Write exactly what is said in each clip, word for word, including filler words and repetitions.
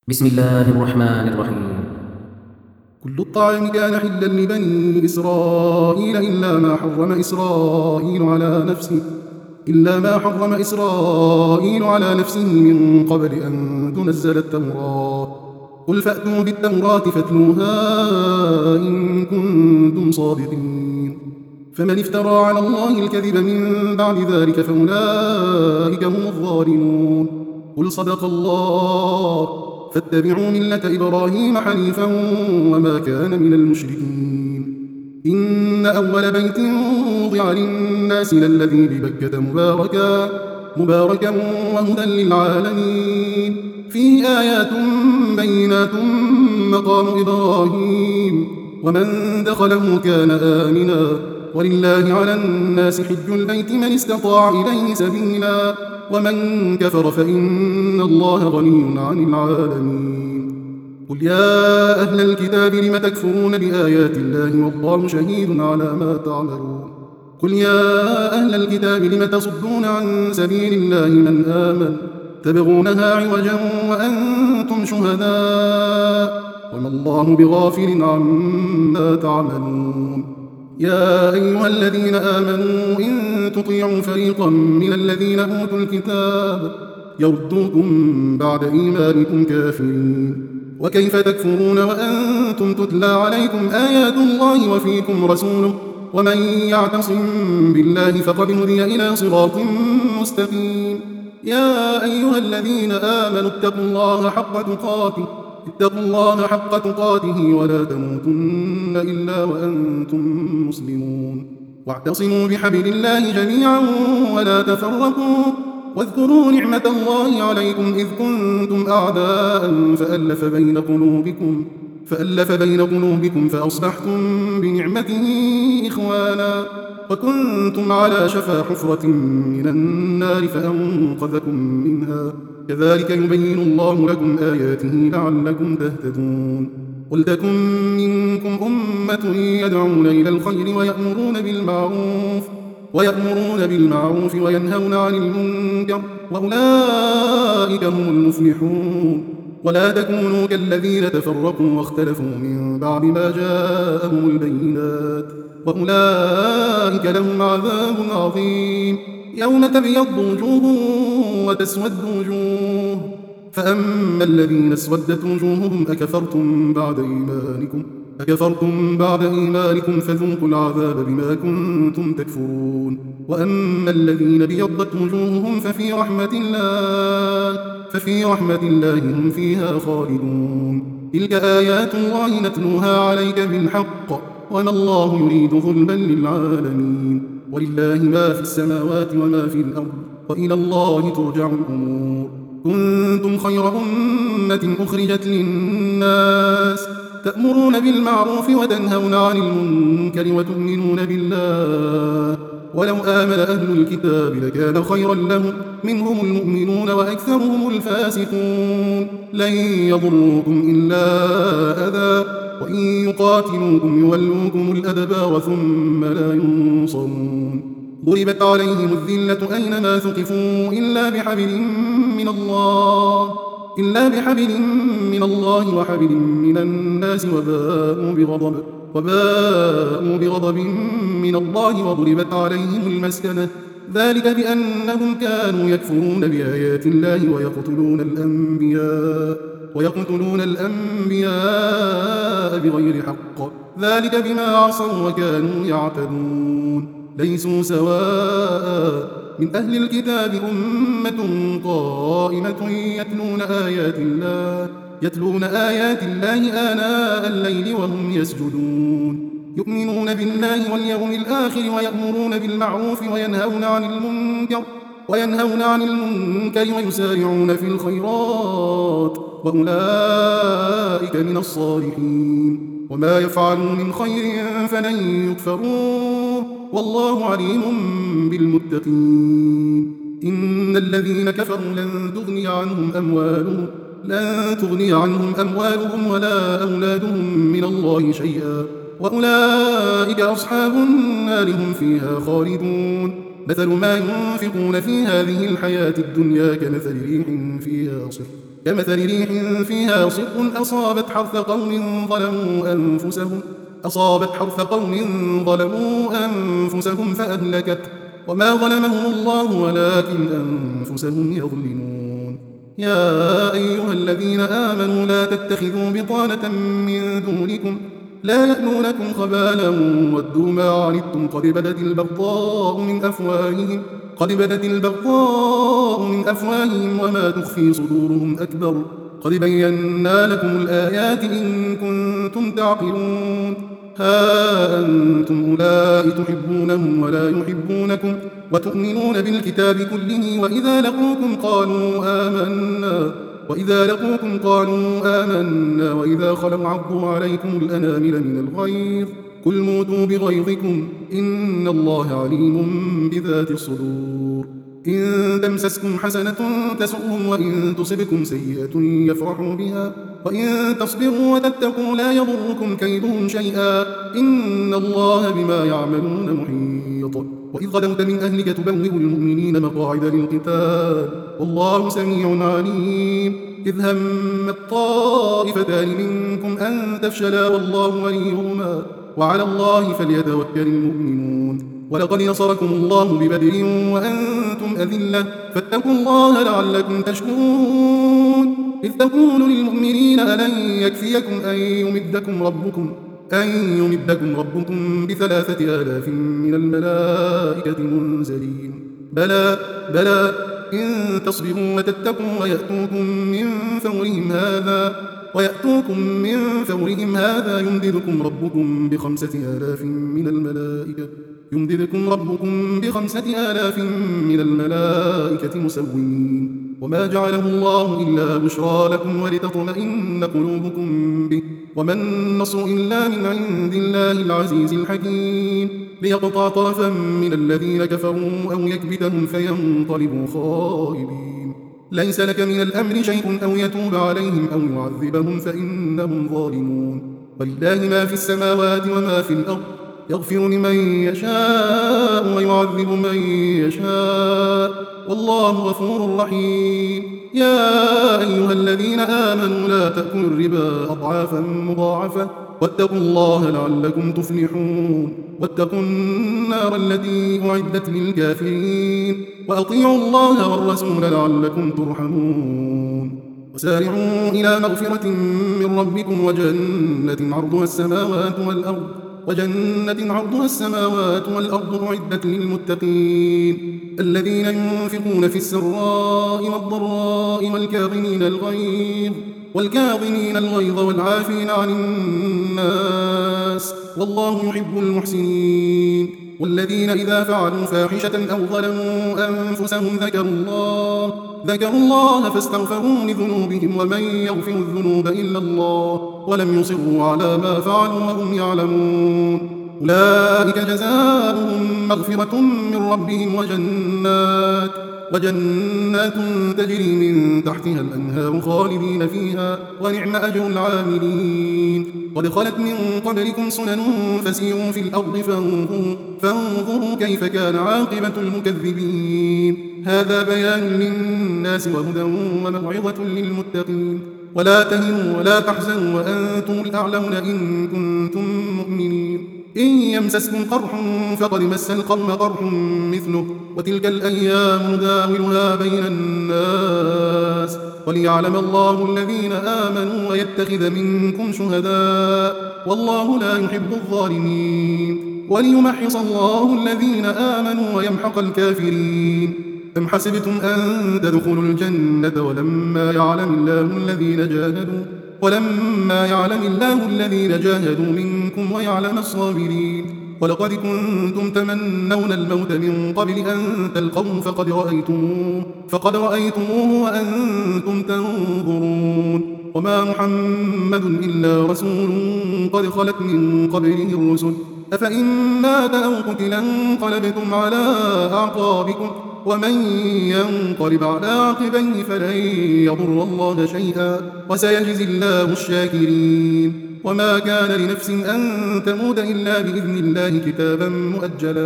بسم الله الرحمن الرحيم. كل الطعام كان حلا لبني إسرائيل إلا ما حرم إسرائيل على نفسه إلا ما حرم إسرائيل على نفسه من قبل أن تنزل التوراة. قل فأتوا بالتوراة فاتلوها إن كنتم صادقين. فمن افترى على الله الكذب من بعد ذلك فأولئك هم الظالمون. قل صدق الله فاتبعوا ملة إبراهيم حنيفا وما كان من المشركين. إن أول بيت وضع للناس للذي ببكة مباركا مباركا وهدى للعالمين فيه آيات بينات مقام إبراهيم ومن دخله كان آمنا ولله على الناس حج البيت من استطاع إليه سبيلا ومن كفر فإن الله غني عن العالمين. قل يا أهل الكتاب لم تكفرون بآيات الله والله شهيد على ما تعملون. قل يا أهل الكتاب لم تصدون عن سبيل الله من آمن تبغونها عوجا وأنتم شهداء وما الله بغافل عما تعملون. يا أيها الذين آمنوا إن تطيعوا فريقا من الذين أوتوا الكتاب يردوكم بعد إيمانكم كافرين. وكيف تكفرون وأنتم تتلى عليكم آيات الله وفيكم رسوله ومن يعتصم بالله فقد هدي إلى صراط مستقيم. يا أيها الذين آمنوا اتقوا الله حق تقاته اتقوا الله حق تقاته ولا تموتن إلا وأنتم مسلمون. واعتصموا بحبل الله جميعا ولا تفرقوا واذكروا نعمة الله عليكم إذ كنتم أعداء فألف بين قلوبكم فألف بين قلوبكم فأصبحتم بنعمته إخوانا وكنتم على شفا حفرة من النار فأنقذكم منها كذلك يبين الله لكم آياته لعلكم تهتدون. ولتكن منكم أمة يدعون إلى الخير ويأمرون بالمعروف ويأمرون بالمعروف وينهون عن المنكر وأولئك هم المفلحون. ولا تكونوا كالذين تفرقوا واختلفوا من بعد ما جاءهم البينات وأولئك لهم عذاب عظيم. يوم تبيض وجوه وتسود وجوه فأما الذين اسودت وجوههم أكفرتم بعد إيمانكم أكفرتم بعد إيمانكم فذوقوا العذاب بما كنتم تكفرون. وأما الذين بيضت وجوههم ففي رحمة الله ففي رحمة الله هم فيها خالدون. تلك آيات الله نتلوها عليك بالحق وما الله يريد ظلما للعالمين. ولله ما في السماوات وما في الأرض وإلى الله ترجع الأمور. كنتم خير أمة أخرجت للناس تأمرون بالمعروف وتنهون عن المنكر وتؤمنون بالله ولو آمن أهل الكتاب لكان خيرا لهم منهم المؤمنون وأكثرهم الفاسقون. لن يضروكم إلا أذى وإن يقاتلوكم يولوكم الأدبار ثم لا ينصرون. ضربت عليهم الذلة أينما ثقفوا إلا بحبل من الله إلا بحبل من الله وحبل من الناس وباءوا بغضب وباءوا بغضب من الله وضربت عليهم المسكنة ذلك بأنهم كانوا يكفرون بآيات الله ويقتلون الأنبياء ويقتلون الأنبياء بغير حق ذلك بما عصوا وكانوا يعتدون. ليسوا سواء من أهل الكتاب أمة قائمة يتلون آيات الله يتلون آيات الله آناء الليل وهم يسجدون يؤمنون بالله واليوم الآخر ويأمرون بالمعروف وينهون عن المنكر وينهون عن المنكر ويسارعون في الخيرات وأولئك من الصالحين. وما يفعلوا من خير فلن يكفروه والله عليم بالمتقين. إن الذين كفروا لن تغني عنهم أموالهم لن تغني عنهم أموالهم ولا أولادهم من الله شيئا وأولئك أصحاب النار هم فيها خالدون. مثل ما ينفقون في هذه الحياة الدنيا كمثل ريح فيها صر كمثل ريح فيها صر أصابت حرث قوم ظلموا أنفسهم أصابت حرث قوم ظلموا أنفسهم فأهلكت وما ظلمهم الله ولكن أنفسهم يظلمون. يا أيها الذين آمنوا لا تتخذوا بطانة من دونكم لا يألونكم خبالا ودوا ما عنتم قد بدت البغضاء من أفواههم قد بدت البغضاء من أفواههم وما تخفي صدورهم أكبر قد بينا لكم الآيات إن كنتم تعقلون. ها أنتم أولئك تحبونهم ولا يحبونكم وتؤمنون بالكتاب كله وإذا لقوكم قالوا آمنا وإذا لقوكم قالوا آمنا وإذا خلوا عضوا عليكم الأنامل من الغيظ قل موتوا بغيظكم إن الله عليم بذات الصدور. إن تمسسكم حسنة تسؤهم وإن تصبكم سيئة يفرحوا بها وإن تصبروا وتتقوا لا يضركم كيدهم شيئا إن الله بما يعملون محيط. وإذ غدوت من أهلك تبوئ المؤمنين مقاعد للقتال والله سميع عليم. إذ هم الطائفتان منكم أن تفشلا والله وليهما وعلى الله فليتوكل المؤمنون. ولقد نصركم الله ببدر وأنتم أذلة فاتقوا الله لعلكم تشكرون. إذ تقول للمؤمنين ألن يكفيكم أن يمدكم ربكم أن يمدكم ربكم بثلاثة آلاف من الملائكة منزلين بلى بلى إن تصبروا وتتقوا ويأتوكم من فورهم هذا ويأتوكم من فورهم هذا يمددكم ربكم بخمسة آلاف من الملائكة يمددكم ربكم بخمسة آلاف من الملائكة مسومين. وما جعله الله إلا بشرى لكم ولتطمئن قلوبكم به وما النصر إلا من عند الله العزيز الحكيم ليقطع طرفا من الذين كفروا أو يكبتهم فينقلبوا خائبين. ليس لك من الأمر شيء أو يتوب عليهم أو يعذبهم فإنهم ظالمون. ولله ما في السماوات وما في الأرض يغفر لمن يشاء ويعذب من يشاء والله غفور رحيم. يا أيها الذين آمنوا لا تأكلوا الربا أضعافا مضاعفة واتقوا الله لعلكم تفلحون. واتقوا النار التي أعدت للكافرين وأطيعوا الله والرسول لعلكم ترحمون. وسارعوا إلى مغفرة من ربكم وجنة عرضها السماوات والأرض وجنة عرضها السماوات والأرض أعدت للمتقين الذين ينفقون في السراء والضراء والكاظمين الغيظ والكاظمين الغيظ والعافين عن الناس والله يحب المحسنين. والذين إذا فعلوا فاحشة أو ظلموا أنفسهم ذكروا الله ذكروا الله فاستغفروا لذنوبهم ومن يغفر الذنوب إلا الله ولم يصروا على ما فعلوا وهم يعلمون. أولئك جزاؤهم مغفرة من ربهم وجنات وجنات تجري من تحتها الأنهار خالدين فيها ونعم أجر العاملين. قد خلت من قبلكم سنن فسيروا في الأرض فانظروا, فانظروا كيف كان عاقبة المكذبين. هذا بيان للناس وهدى وموعظة للمتقين. ولا تهنوا ولا تحزنوا وأنتم الأعلون إن كنتم مؤمنين. إن يمسسكم قرح فقد مس القوم قرح مثله وتلك الأيام نداولها بين الناس وليعلم الله الذين آمنوا ويتخذ منكم شهداء والله لا يحب الظالمين وليمحص الله الذين آمنوا ويمحق الكافرين. أم حسبتم أن تدخلوا الجنة ولما يعلم الله الذين جاهدوا ولما يعلم الله الذين جاهدوا منكم ويعلم الصابرين. ولقد كنتم تمنون الموت من قبل أن تلقوه فقد رأيتموه فقد رأيتموه وأنتم تنظرون. وما محمد إلا رسول قد خلت من قبله الرسل أفإن مات أو قتل انقلبتم على أعقابكم ومن ينقلب على عقبيه فلن يضر الله شيئا وسيجزي الله الشاكرين. وما كان لنفس أن تموت إلا بإذن الله كتابا مؤجلا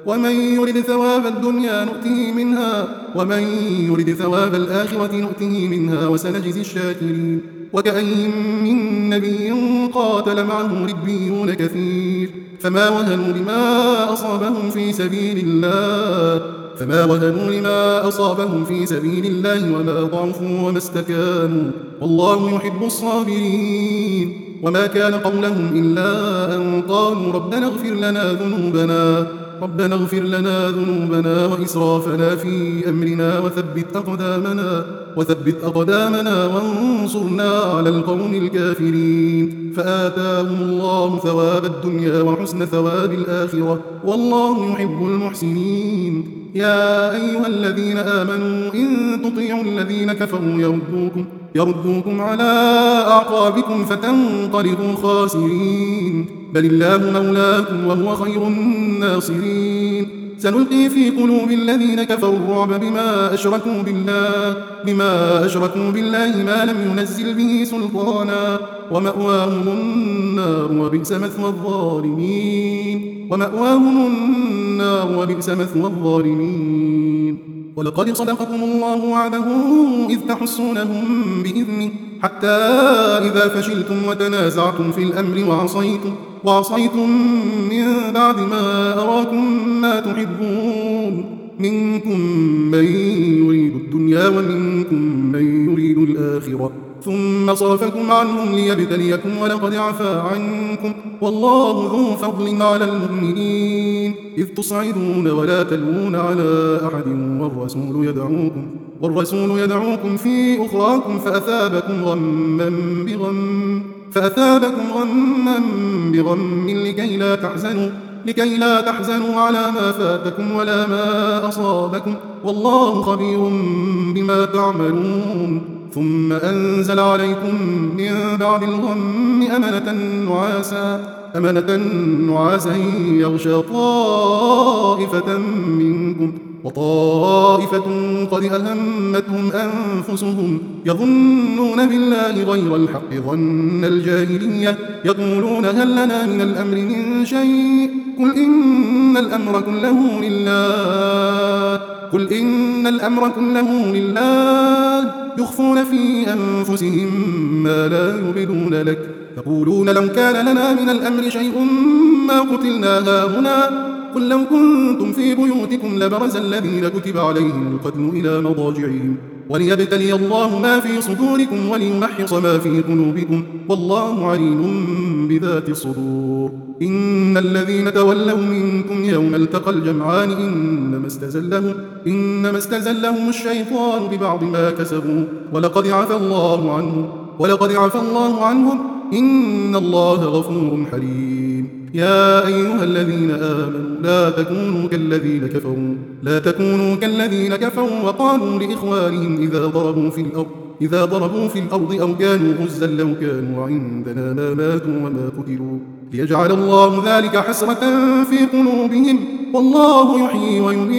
ومن يرد ثواب الدنيا نؤته منها ومن يرد ثواب الآخرة نؤته منها وسنجزي الشاكرين. وكأين من نبي قاتل معه ربيون كثير فما وهنوا لما أصابهم في سبيل الله فما وهنوا لما أصابهم في سبيل الله وما ضعفوا وما استكانوا والله يحب الصابرين. وما كان قولهم إلا أن قالوا ربنا اغفر لنا ذنوبنا ربنا اغفر لنا ذنوبنا وإسرافنا في أمرنا وثبت أقدامنا وثبت أقدامنا وانصرنا على القوم الكافرين. فآتاهم الله ثواب الدنيا وحسن ثواب الآخرة والله يحب المحسنين. يا أيها الذين آمنوا إن تطيعوا الذين كفروا يردوكم يردوكم على أعقابكم فتنقلبوا خاسرين بل الله مولاكم وهو خير الناصرين. سنلقي في قلوب الذين كفروا الرعب بما أشركوا بالله بما أشركوا بالله ما لم ينزل به سلطانا ومأواهم النار وبئس مثوى الظالمين ومأواهم النار وبئس مثوى الظالمين. ولقد صدقكم الله وعده إذ تحسونهم بإذنه حتى إذا فشلتم وتنازعتم في الأمر وعصيتم وعصيتم من بعد ما أراكم ما تحبون منكم من يريد الدنيا ومنكم من يريد الآخرة ثم صرفكم عنهم ليبتليكم ولقد عفا عنكم والله ذو فضل على المؤمنين إذ تصعدون ولا تلوون على أحد والرسول يدعوكم والرسول يدعوكم في أخراكم فأثابكم غما بغم فأثابكم غما بغم لكي لا تحزنوا لكي لا تحزنوا على ما فاتكم ولا ما أصابكم والله خبير بما تعملون. ثم أنزل عليكم من بعد الغم أمنة نعاسا أمنة نعاسا يغشى طائفة منكم وطائفة قد أهمتهم أنفسهم يظنون بالله غير الحق ظن الجاهلية يقولون هل لنا من الأمر من شيء قل إن الأمر كله لله قل إن الأمر كله لله يخفون في أنفسهم ما لا يبدون لك يقولون لو كان لنا من الأمر شيء ما قتلنا هاهنا قل لو كنتم في بيوتكم لبرز الذين كتب عليهم القتل إلى مضاجعهم وليبتلي الله ما في صدوركم وليمحص ما في قلوبكم والله عليم بذات الصدور. إن الذين تولوا منكم يوم التقى الجمعان إنما استزلهم إنما استزلهم الشيطان ببعض ما كسبوا ولقد عفى الله عنهم ولقد عفى الله عنهم إن الله غفور حليم. يا أيها الذين آمنوا لا تكونوا كالذين كفروا لا تكونوا كالذين كفروا وقالوا لإخوانهم إذا ضربوا في الأرض إذا ضربوا في الأرض أو كانوا غزا لو كانوا عندنا ما ماتوا وما قتلوا ليجعل الله ذلك حسرة في قلوبهم والله يحيي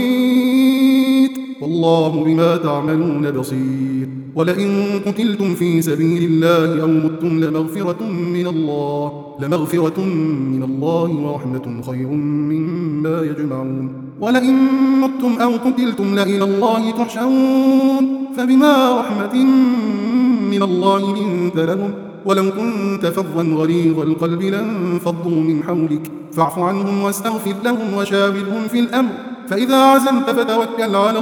ويميت والله بما تعملون بصير. ولئن قتلتم في سبيل الله أو متم لمغفرة من الله لمغفرة من الله ورحمة خير مما يجمعون. ولئن متم أو قتلتم لإلى الله تحشرون فبما رحمة من الله لنت لهم ولو كنت فظا غليظ القلب لانفضوا من حولك فاعف عنهم واستغفر لهم وشاورهم في الأمر فإذا عزمت فتوكل على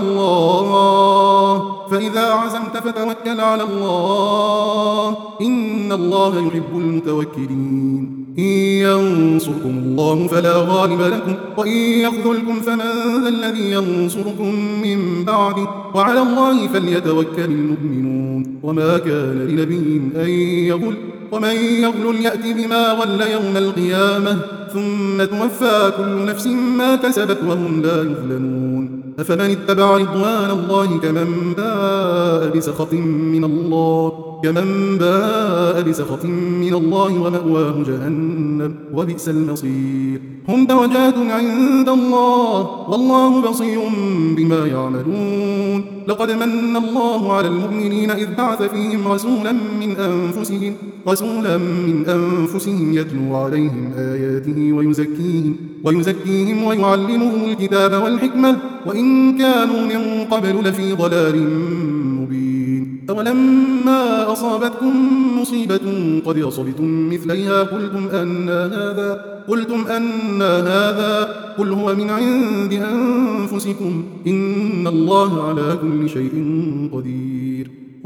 الله فإذا عزمت فتوكل على الله إن الله يحب المتوكلين. إن ينصركم الله فلا غالب لكم وإن يخذلكم فمن ذا الذي ينصركم من بعده وعلى الله فليتوكل المؤمنون. وما كان لنبي أن يغل ومن يغل يأتي بما غل يوم القيامة ثم توفى كل نفس ما كسبت وهم لا يظلمون. أفمن اتبع رضوان الله كمن باء بسخط من الله كمن باء بسخط من الله ومأواه جهنم وبئس المصير هم درجات عند الله والله بصير بما يعملون لقد من الله على المؤمنين إذ بعث فيهم رسولا من أنفسهم رسولا من أنفسهم يتلو عليهم آياته ويزكيهم ويزكيهم ويعلمهم الكتاب والحكمة وإن كانوا من قبل لفي ضلال مبين أولما أصابتكم مصيبة قد أصبتم مثليها قلتم أن هذا قلتم أن هذا قل هو من عند أنفسكم إن الله على كل شيء قدير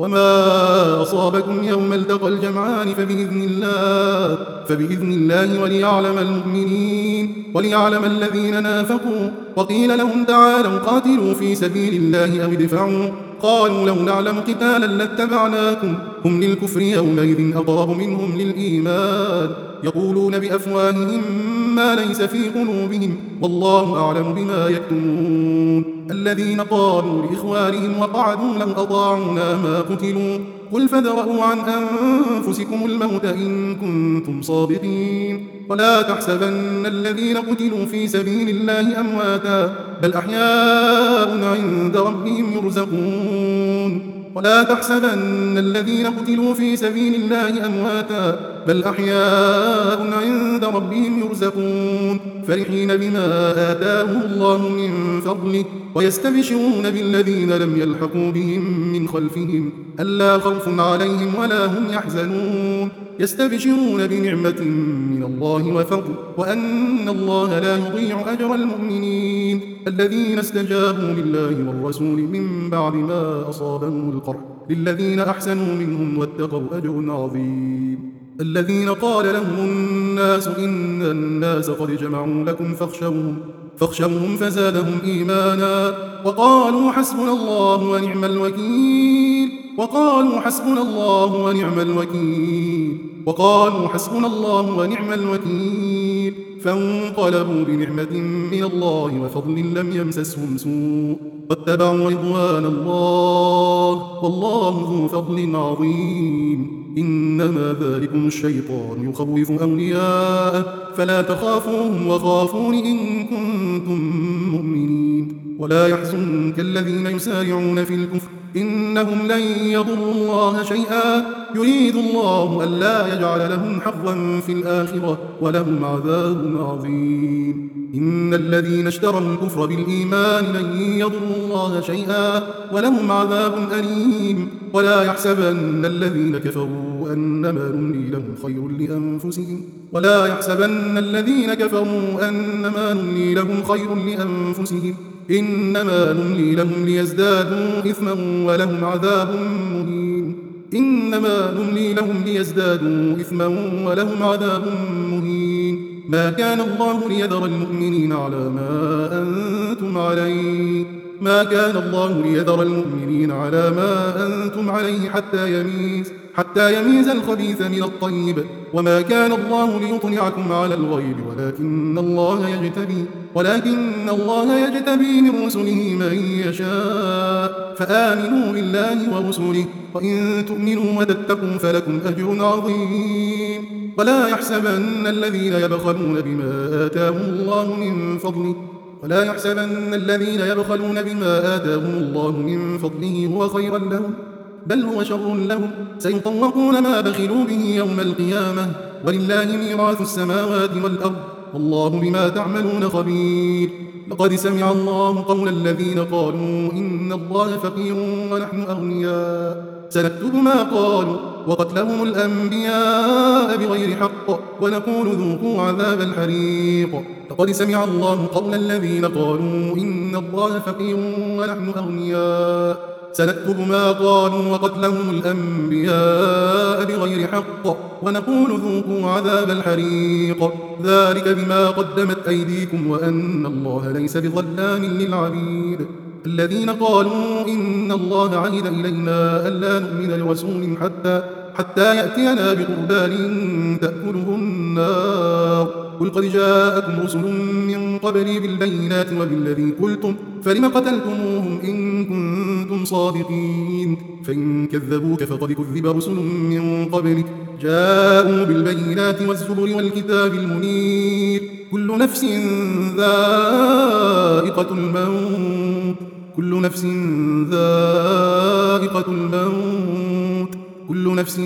وما أصابكم يوم التقى الجمعان فبإذن الله فبإذن الله وليعلم المؤمنين وليعلم الذين نافقوا وقيل لهم تعالوا قاتلوا في سبيل الله أو ادفعوا قالوا لو نعلم قتالا لاتبعناكم هم للكفر يومئذ أقرب منهم للإيمان يقولون بأفواههم ما ليس في قلوبهم والله أعلم بما يكتمون الذين قالوا لإخوانهم وقعدوا لو أطاعونا ما قتلوا قل فادرءوا عن أنفسكم الموت إن كنتم صادقين ولا تحسبن الذين قتلوا في سبيل الله أمواتا بل أحياء عند ربهم يرزقون ولا تحسبن الذين قتلوا في سبيل الله أمواتا بل أحياء عند ربهم يرزقون فرحين بما آتاهم الله من فضله ويستبشرون بالذين لم يلحقوا بهم من خلفهم ألا خوف عليهم ولا هم يحزنون يستبشرون بنعمة من الله وفضل وأن الله لا يضيع أجر المؤمنين الذين استجابوا لله والرسول من بعد ما أصابهم القرح للذين أحسنوا منهم واتقوا أجر عظيم الذين قال لهم الناس إن الناس قد جمعوا لكم فاخشوهم فاخشوهم فزادهم إيمانا وقالوا حسبنا الله ونعم الوكيل وقالوا حسبنا الله ونعم الوكيل وقالوا حسبنا الله ونعم الوكيل فانقلبوا بنعمة من الله وفضل لم يمسسهم سوء واتبعوا رضوان الله والله ذو فضل عظيم إنما ذلكم الشيطان يخوف أولياءه فلا تخافوهم وخافون إن كنتم مؤمنين ولا يحزنك الذين يسارعون في الكفر إنهم لن يضروا الله شيئا يريد الله ألا يجعل لهم حظا في الآخرة ولهم عذاب عظيم إن الذين اشتروا الكفر بالإيمان لن يضروا الله شيئا ولهم عذاب أليم ولا يحسبن الذين كفروا أنما نملي لهم خير لأنفسهم ولا يحسبن الذين كفروا أنما نملي لهم خير لأنفسهم إنما نملي لهم ليزدادوا إثما ولهم عذاب مهين إنما نملي لهم ليزدادوا إثما ولهم عذاب مهين ما كان الله ليذر المؤمنين على ما أنتم عليه ما كان الله ليذر المؤمنين على ما أنتم عليه حتى يميز حتى يميز الخبيث من الطيب وما كان الله ليطلعكم على الغيب ولكن الله يجتبي ولكن الله يجتبي من رسله من يشاء فآمنوا بالله ورسله وإن تؤمنوا وتتقوا فلكم أجر عظيم ولا يحسبن الذين يبخلون بما آتاهم الله من فضله ولا يحسبن الذين يبخلون بما آتاهم الله من فضله هو خيرا لهم بل هو شر لهم سيطوقون ما بخلوا به يوم القيامة ولله ميراث السماوات والأرض والله بما تعملون خبير لقد سمع الله قول الذين قالوا إن الله فقير ونحن أغنياء سنكتب ما قالوا وقتلهم الأنبياء بغير حق ونقول ذوقوا عذاب الحريق لقد سمع الله قول الذين قالوا إن الله فقير ونحن أغنياء سنكتب ما قالوا وقتلهم الأنبياء بغير حق ونقول ذوقوا عذاب الحريق ذلك بما قدمت أيديكم وأن الله ليس بظلام للعبيد الذين قالوا إن الله عهد إلينا ألا نؤمن لرسول حتى حتى يأتينا بقربان تأكله النار قل قد جاءكم رسل من قبلي بالبينات وبالذي قلتم فلم قتلتموهم إن كنتم صادقين. فإن كذبوك فقد كذب رسل من قبلك جاءوا بالبينات والزبر والكتاب المنير. كل نفس ذائقة الموت كل نفس ذائقة الموت كل نفس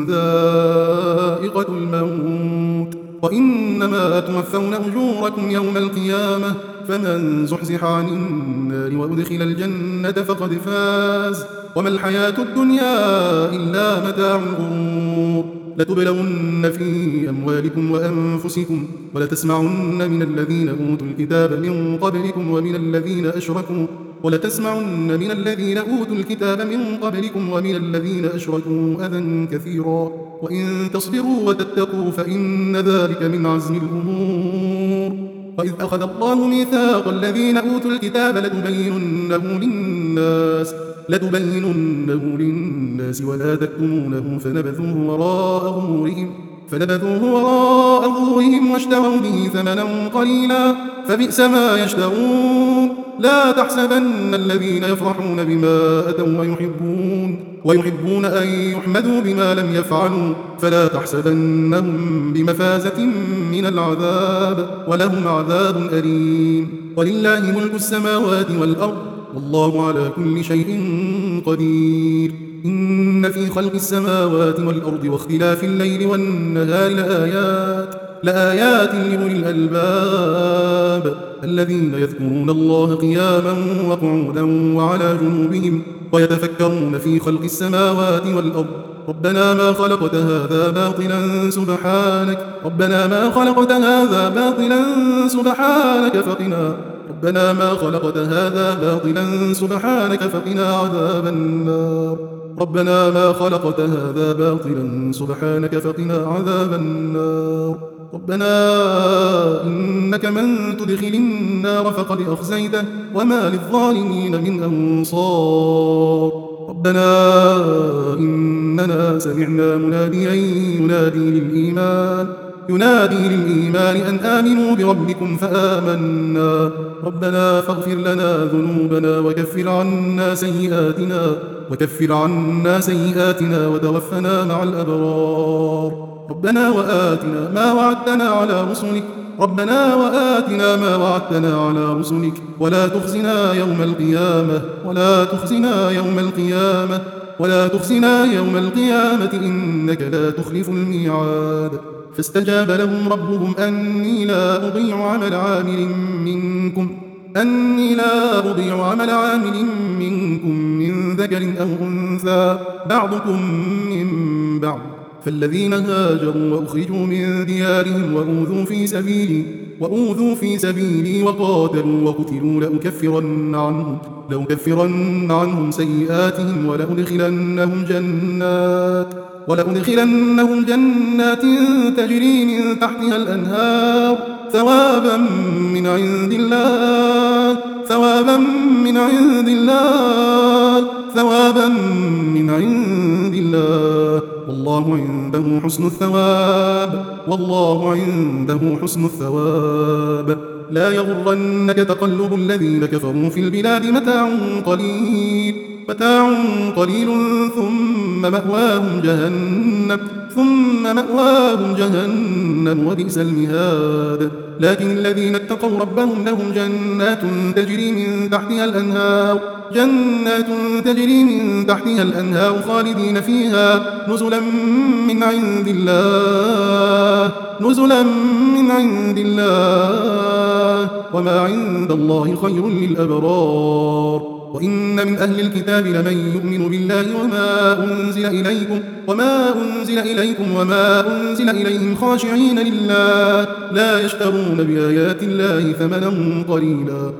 ذائقة الموت وإنما توفون أجوركم يوم القيامة. فمن زحزح عن النار وأدخل الجنة فقد فاز وما الحياة الدنيا إلا متاع الغرور. لتبلون في أموالكم وأنفسكم ولتسمعن من الذين أوتوا الكتاب من قبلكم ومن الذين أشركوا ولتسمعن من الذين أوتوا الكتاب من قبلكم ومن الذين أشركوا أذى كثيرا وإن تصبروا وتتقوا فإن ذلك من عزم الأمور. وإذ أخذ الله ميثاق الذين أوتوا الكتاب لتبيننه للناس لتبيننه للناس ولا تكتمونه فنبذوه وراء ظهورهم فنبذوه وراء ظهورهم واشتروا به ثمنا قليلا فبئس ما يشترون. لا تحسبن الذين يفرحون بما أتوا ويحبون ويحبون أن يحمدوا بما لم يفعلوا فلا تحسبنهم بمفازة من العذاب ولهم عذاب أليم. ولله ملك السماوات والأرض والله على كل شيء قدير. إن في خلق السماوات والأرض واختلاف الليل والنهار لآيات لآيات لأولي الألباب الذين يذكرون الله قياما وقعودا وعلى جنوبهم ويتفكرون في خلق السماوات والأرض ربنا ما خلقت هذا باطلا سبحانك ربنا ما خلقت هذا باطلا سبحانك فقنا ربنا ما خلقت هذا باطلا سبحانك فقنا عذاب النار ربنا ما خلقت هذا باطلا سبحانك فقنا عذاب النار ربنا إنك من تدخل النار فقد أخزيته وما للظالمين من أنصار ربنا إننا سمعنا مناديا ينادي للإيمان ينادي للإيمان أن آمنوا بربكم فآمنا ربنا فاغفر لنا ذنوبنا وكفر عنا سيئاتنا وكفر عنا سيئاتنا وتوفنا مع الأبرار ربنا وآتنا ما وعدتنا على رسلك ربنا وآتنا ما وعدتنا على رسلك ولا تخزنا يوم القيامة ولا تخزنا يوم القيامة ولا تخزنا يوم القيامة إنك لا تخلف الميعاد. فاستجاب لهم ربهم أني لا أضيع عمل عامل منكم أني لا أضيع عمل عامل منكم من ذكر أو أنثى بعضكم من بعض فالذين هاجروا وأخرجوا من ديارهم وأوذوا في سبيلي وأوذوا في سبيلي وقاتلوا وقتلوا لأكفرن عنهم لأكفرن عنهم سيئاتهم ولأدخلنهم جنات ولأدخلنهم جنات تجري من تحتها الأنهار ثوابا من عند الله ثوابا من عند الله ثوابا من عند الله والله عنده حسن الثواب والله عنده حسن الثواب. لا يغرنك تقلب الذين كفروا في البلاد متاع قليل متاع قليل ثم مأواهم جهنم ثم مأواهم جهنم وبئس المهاد. لكن الذين اتقوا ربهم لهم جنات تجري من تحتها الأنهار جنات تجري من تحتها الأنهار خالدين فيها نزلا من عند الله نزلا من عند الله وما عند الله خير للأبرار. وإن من أهل الكتاب لمن يؤمن بالله وما أنزل إليكم وما أنزل إليكم وما أنزل إليهم خاشعين لله لا يشترون بآيات الله ثمنا قليلا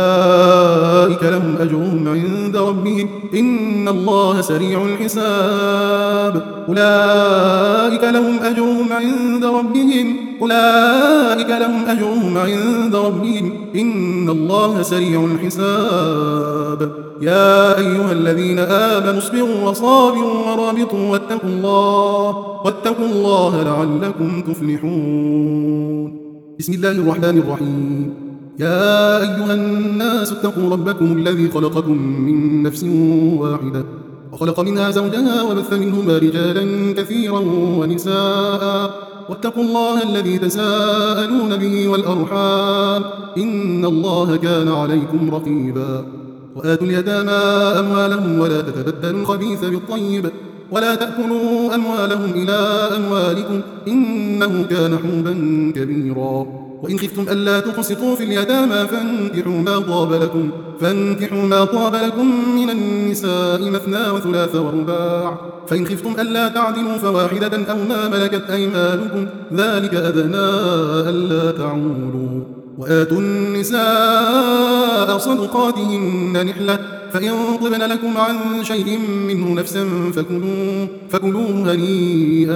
أولئك لهم أجرهم عند ربهم إن الله سريع الحساب أولئك لهم أجرهم عند ربهم أولئك لهم أجرهم عند ربهم إن الله سريع الحساب. يا أيها الذين آمنوا اصبروا وصابروا ورابطوا واتقوا الله واتقوا الله لعلكم تفلحون. بسم الله الرحمن الرحيم. يا أيها الناس اتقوا ربكم الذي خلقكم من نفس واحدة وخلق منها زوجها وبث منهما رجالا كثيرا ونساء واتقوا الله الذي تساءلون به والأرحام إن الله كان عليكم رقيبا وآتوا اليتامى أموالهم ولا تتبدلوا الخبيث بالطيب ولا تأكلوا أموالهم إلى أموالكم إنه كان حوبا كبيرا وإن خفتم ألا تقسطوا في اليتامى فانكحوا ما طاب لكم فانكحوا ما طاب لكم من النساء مثنى وثلاث ورباع فإن خفتم ألا تعدلوا فواحدة أو ما ملكت أيمانكم ذلك أدنى ألا تعولوا وآتوا النساء صدقاتهن نحلة فإن طبن لكم عن شيء منه نفسا فكلوه فكلوه هنيئا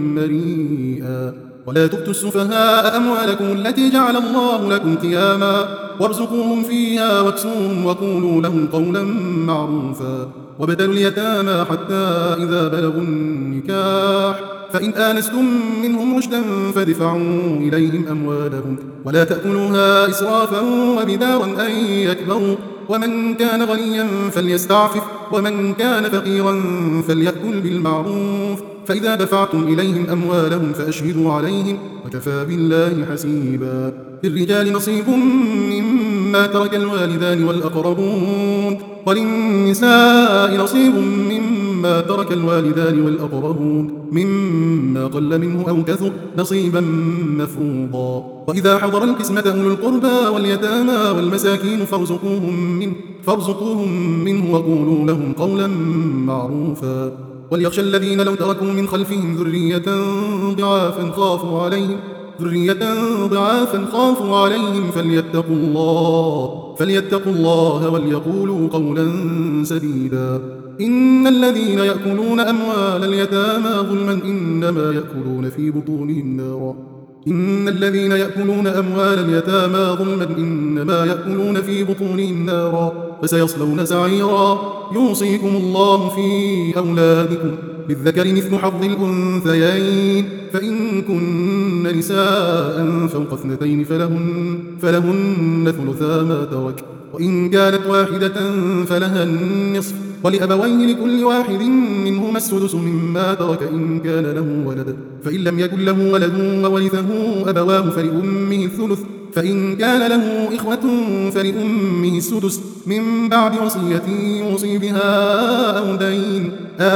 مريئا ولا تؤتوا السفهاء أموالكم التي جعل الله لكم قياما وارزقوهم فيها واكسوهم وقولوا لهم قولا معروفا وابتلوا اليتامى حتى إذا بلغوا النكاح فإن آنستم منهم رشدا فادفعوا إليهم أموالهم ولا تأكلوها إسرافا وبدارا أن يكبروا ومن كان غنيا فليستعفف ومن كان فقيرا فليأكل بالمعروف فإذا دفعتم إليهم أموالهم فأشهدوا عليهم وكفى بالله حسيبا للرجال نصيب مما ترك الوالدان والأقربون وللنساء نصيب مما ترك الوالدان والأقربون مما قل منه أو كثر نصيبا مفروضا وإذا حضر القسمة أولو القربى واليتامى والمساكين فارزقوهم منه, فارزقوهم منه وقولوا لهم قولا معروفا وليخشى الذين لو تركوا من خلفهم ذرية ضعافا خافوا عليهم ذرية ضعافا خافوا عليهم فليتقوا الله فليتقوا الله وليقولوا قولا سديدا إن الذين يأكلون أموال اليتامى ظلما إنما يأكلون في بطونهم نارا إن الذين يأكلون أموال اليتامى ظلما إنما يأكلون في بطونهم نارا فسيصلون سعيرا يوصيكم الله في أولادكم للذكر مثل حظ الأنثيين فإن كن نساء فوق اثنتين فلهن, فلهن ثلثا ما ترك وإن كانت واحدة فلها النصف ولأبويه لكل واحد منهما السدس مما ترك إن كان له ولد فإن لم يكن له ولد وورثه أبواه فلأمه الثلث فإن كان له إخوة فلأمه السدس من بعد وصية يوصي بها أو دين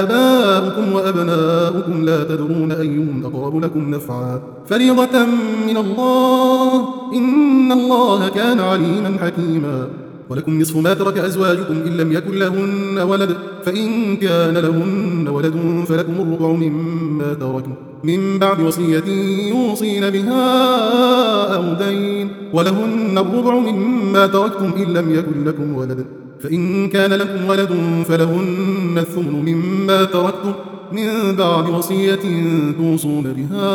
آباؤكم وأبناؤكم لا تدرون أيهم أقرب لكم نفعا فريضة من الله إن الله كان عليما حكيما ولكم نصف ما ترك أزواجكم إن لم يكن لهن ولد فإن كان لهن ولد فلكم الربع مما تركوا من بعد وصية يوصين بها أو دين ولهن الربع مما تركتم إن لم يكن لكم ولد فإن كان لكم ولد فلهن الثمن مما تركتم من بعد وصية توصون بها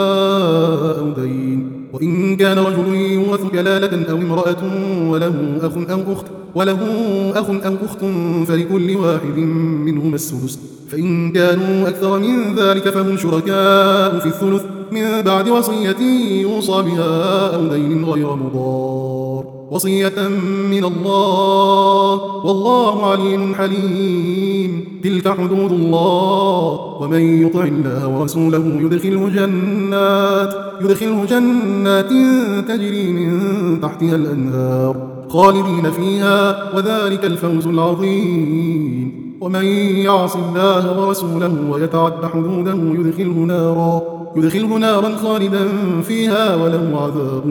أو دين وإن كان رجل يورث كلالة أو امرأة وله أخ أو أخت وله أخ أو أخت فلكل واحد منهما السدس فإن كانوا أكثر من ذلك فهم شركاء في الثلث من بعد وصية يوصى بها أو دين غير مضار وصية من الله والله عليم حليم تلك حدود الله ومن يطع الله ورسوله يدخله جنات يدخله جنات تجري من تحتها الأنهار خالدين فيها وذلك الفوز العظيم ومن يعص الله ورسوله ويتعد حدوده يدخله نارا يدخله نارا خالدا فيها وله عذاب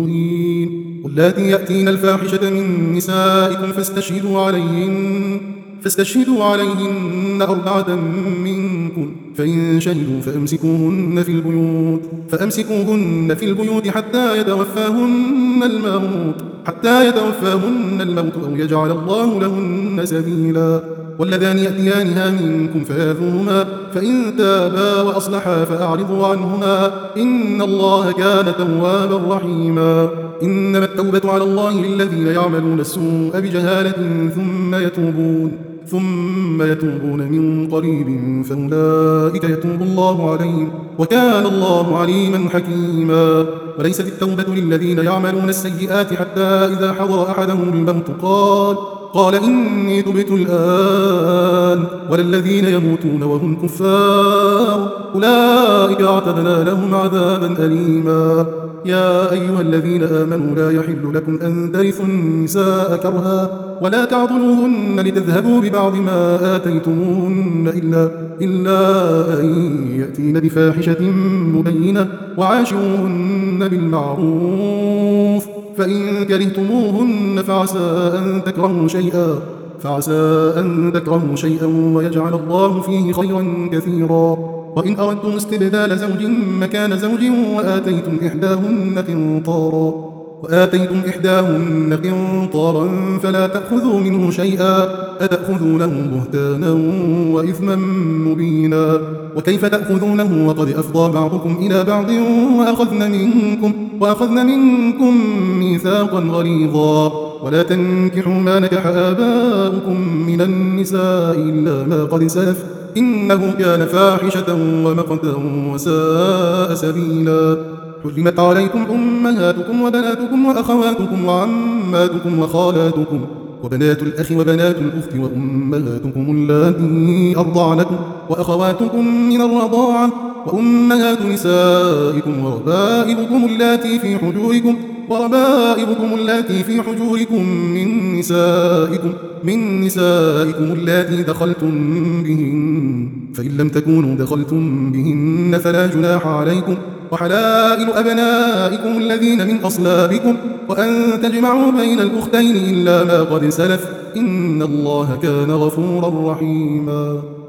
مهين واللاتي يأتين الفاحشة من نسائكم فاستشهدوا عليهن فاستشهدوا عليهن أربعة منكم فإن شهدوا فأمسكوهن في البيوت فأمسكوهن في البيوت حتى يتوفاهن الموت حتى يتوفاهن الموت أو يجعل الله لهن سبيلا واللذان يأتيانها منكم فآذوهما فإن تابا وأصلحا فأعرضوا عنهما إن الله كان توابا رحيما إنما التوبة على الله للذين يعملون السوء بجهالة ثم يتوبون ثم يتوبون من قريب فأولئك يتوب الله عليهم وكان الله عليما حكيما وليست التوبة للذين يعملون السيئات حتى إذا حضر أحدهم الموت قال قال إني تبت الآن، ولا الذين يموتون وهم كفار أولئك أعتدنا لهم عذابا أليما. يا أيها الذين آمنوا لا يحل لكم أن ترثوا النساء كرها ولا تعضلوهن لتذهبوا ببعض ما آتيتموهن إلا, إلا أن يأتين بفاحشة مبينة وعاشروهن بالمعروف، فإن كرهتموهن فعسى أن تكرهوا شيئا فعسى أن تكرهوا شيئا ويجعل الله فيه خيرا كثيرا. وإن أردتم استبدال زوج مكان زوج وآتيتم إحداهن قنطارا وآتيتم إحداهن قنطارا فلا تأخذوا منه شيئا أتأخذونه بهتانا وإثما مبينا. وكيف تأخذونه وقد أفضى بعضكم إلى بعض وأخذن منكم, وأخذن منكم ميثاقا غليظا. ولا تنكحوا ما نكح آباؤكم من النساء إلا ما قد سلف إنه كان فاحشة ومقتا وساء سبيلا. حرمت عليكم أمهاتكم وبناتكم وأخواتكم وعماتكم وخالاتكم وبنات الأخ وبنات الأخت وأمهاتكم اللاتي أرضعنكم وأخواتكم من الرضاعة وأمهات نسائكم وربائبكم اللاتي في حجوركم وربائبكم اللاتي في حجوركم من نسائكم من نسائكم اللاتي دخلتم بهن، فإن لم تكونوا دخلتم بهن فلا جناح عليكم. وحلائل أبنائكم الذين من أصلابكم وأن تجمعوا بين الأختين إلا ما قد سلف إن الله كان غفورا رحيما.